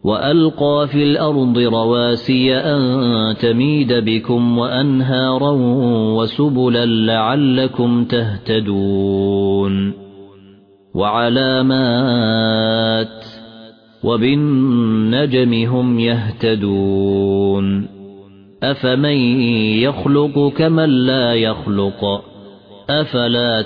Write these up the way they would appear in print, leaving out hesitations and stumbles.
وألقى في الأرض رواسي أن تميد بكم وأنهارا وسبلا لعلكم تهتدون وعلامات وبالنجم هم يهتدون أفمن يخلق كمن لا يخلق أفلا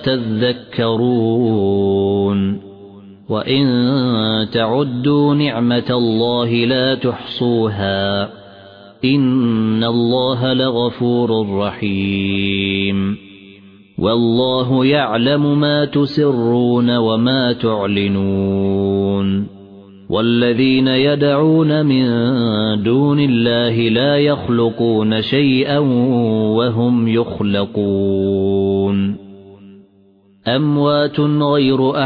تذكرون وإن تعدوا نعمة الله لا تحصوها إن الله لغفور رحيم والله يعلم ما تسرون وما تعلنون والذين يدعون من دون الله لا يخلقون شيئا وهم يخلقون أموات غير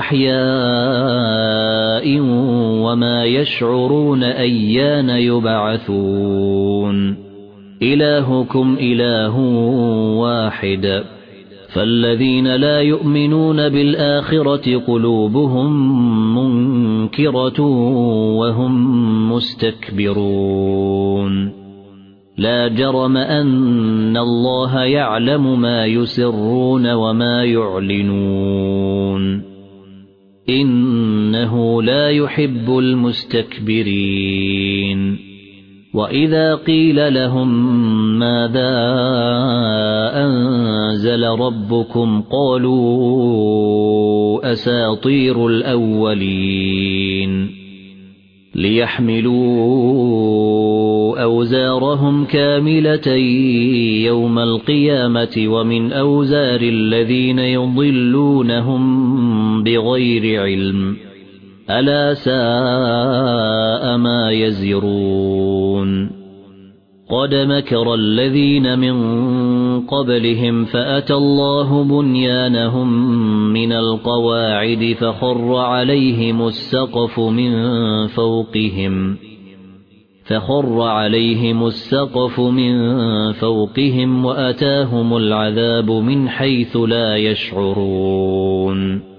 أحياء وما يشعرون أيان يبعثون إلهكم إله واحد فالذين لا يؤمنون بالآخرة قلوبهم منكرة وهم مستكبرون لا جرم أن الله يعلم ما يسرون وما يعلنون إنه لا يحب المستكبرين وإذا قيل لهم ماذا أنزل ربكم قالوا أساطير الأولين ليحملوا أوزارهم كاملة يوم القيامة ومن أوزار الذين يضلونهم بغير علم ألا ساء ما يزرون قد مكر الذين من قبلهم فأتى الله بنيانهم من القواعد فخر عليهم السقف من فوقهم وأتاهم العذاب من حيث لا يشعرون